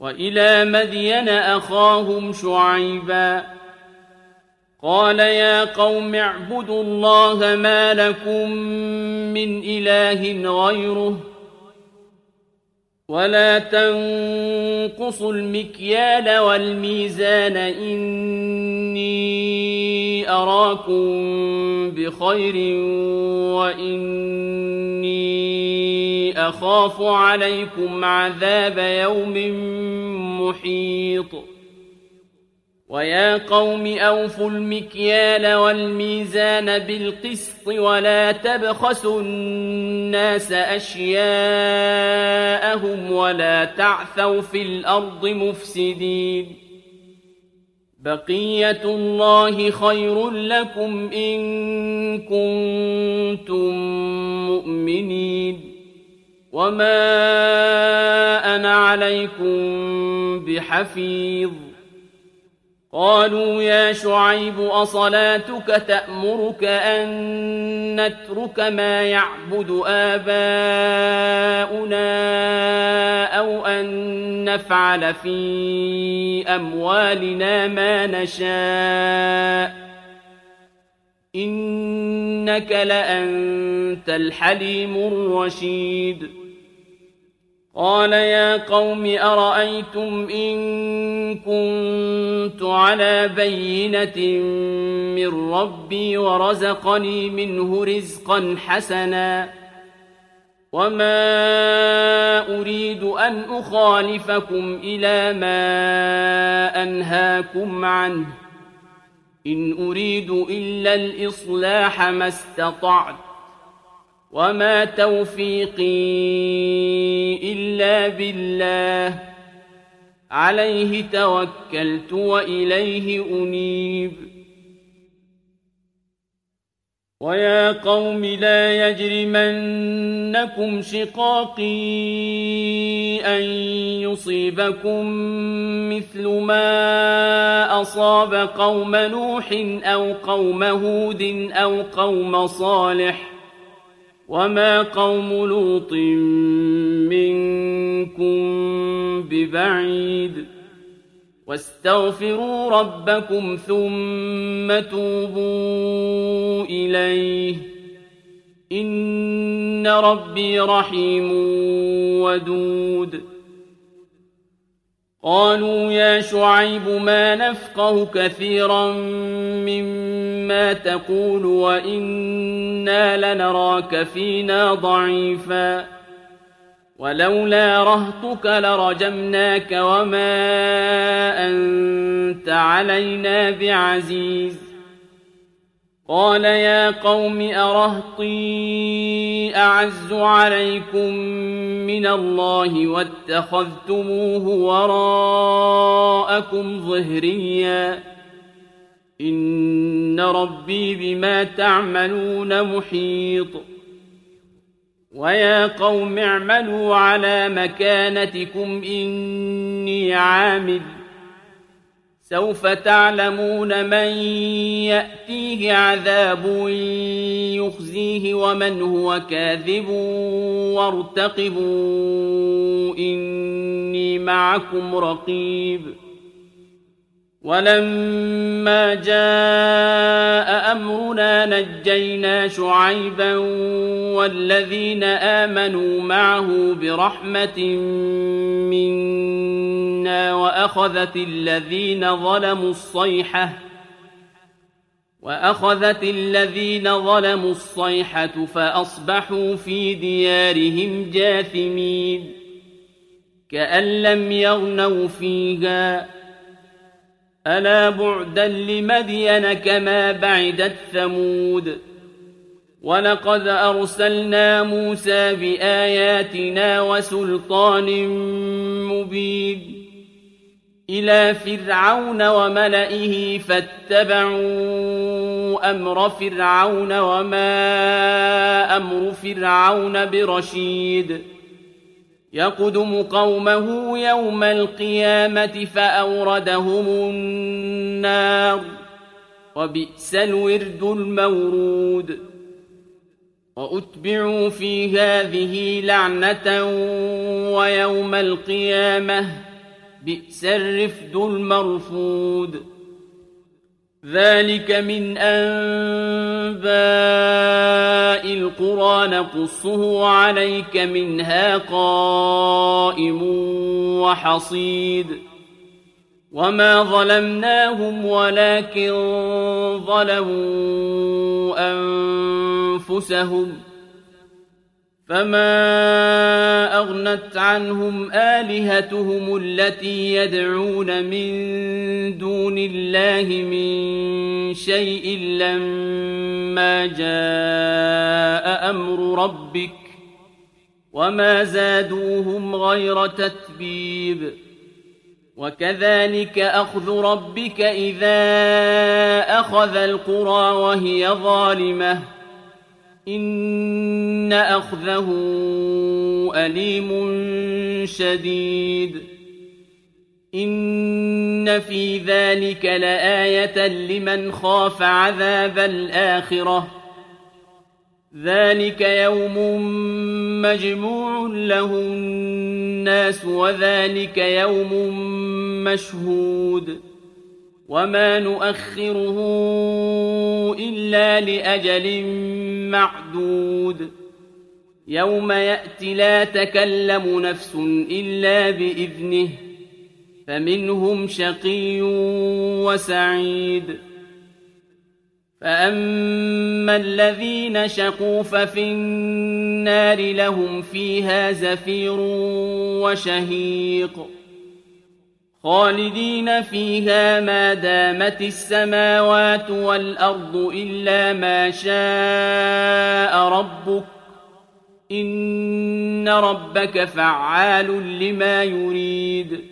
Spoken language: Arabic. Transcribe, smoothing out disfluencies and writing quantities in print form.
وإلى مدين أخاهم شعيبا قال يا قوم اعبدوا الله ما لكم من إله غيره ولا تنقصوا المكيال والميزان إني أراكم بخير وإني أخاف عليكم عذاب يوم محيط ويا قوم أوفوا المكيال والميزان بالقسط ولا تبخسوا الناس أشياءهم ولا تعثوا في الأرض مفسدين بقية الله خير لكم إن كنتم مؤمنين وما أنا عليكم بحفيظ قالوا يا شعيب أصلاتك تأمرك أن نترك ما يعبد آباؤنا أو أن نفعل في أموالنا ما نشاء إنك لأنت الحليم الرشيد قال يا قوم أرأيتم إن كنت على بينة من ربي ورزقني منه رزقا حسنا وما أريد أن أخالفكم إلى ما أنهاكم عنه إن أريد إلا الإصلاح ما استطعت وما توفيقي إلا بالله عليه توكلت وإليه أنيب ويا قوم لا يجرمنكم شقاقي أن يصيبكم مثل ما أصاب قوم نوح أو قوم هود أو قوم صالح وما قوم لوط منكم ببعيد واستغفروا ربكم ثم توبوا إليه إن ربي رحيم ودود قالوا يا شعيب ما نفقه كثيرا مما تقول وإنا لنراك فينا ضعيفا ولولا رهطك لرجمناك وما أنت علينا بعزيز قال يا قوم أرهطي أعز عليكم من الله واتخذتموه وراءكم ظهريا إن ربي بما تعملون محيط ويا قوم اعملوا على مكانتكم إني عامل سوف تعلمون من يأتيه عذاب يخزيه ومن هو كاذب وارتقبوا إني معكم رقيب ولما جاء أمرنا نجينا شعيبا والذين آمنوا معه برحمة منا وأخذت الذين ظلموا الصيحة فأصبحوا في ديارهم جاثمين كأن لم يغنوا فيها ألا بعدا لمدين كما بعدت ثمود ولقد أرسلنا موسى بآياتنا وسلطان مبين إلى فرعون وملئه فاتبعوا أمر فرعون وما أمر فرعون برشيد يقدم قومه يوم القيامة فأوردهم النار وبئس الورد المورود وأتبعوا في هذه لعنة ويوم القيامة بئس الرفد المرفود ذلك من أنباء القرى نقصه عليك منها قائم وحصيد وما ظلمناهم ولكن ظلموا أنفسهم فما أغنت عنهم آلهتهم التي يدعون من دون الله من شيء لما جاء أمر ربك وما زادوهم غير تتبيب وكذلك أخذ ربك إذا أخذ القرى وهي ظالمة إن أخذه أليم شديد إن في ذلك لآية لمن خاف عذاب الآخرة ذلك يوم مجموع له الناس وذلك يوم مشهود وما نؤخره إلا لأجل معدود يوم يأتي لا تكلم نفس إلا بإذنه فمنهم شقي وسعيد فأما الذين شقوا ففي النار لهم فيها زفير وشهيق خالدين فيها ما دامت السماوات والأرض إلا ما شاء ربك إن ربك فعال لما يريد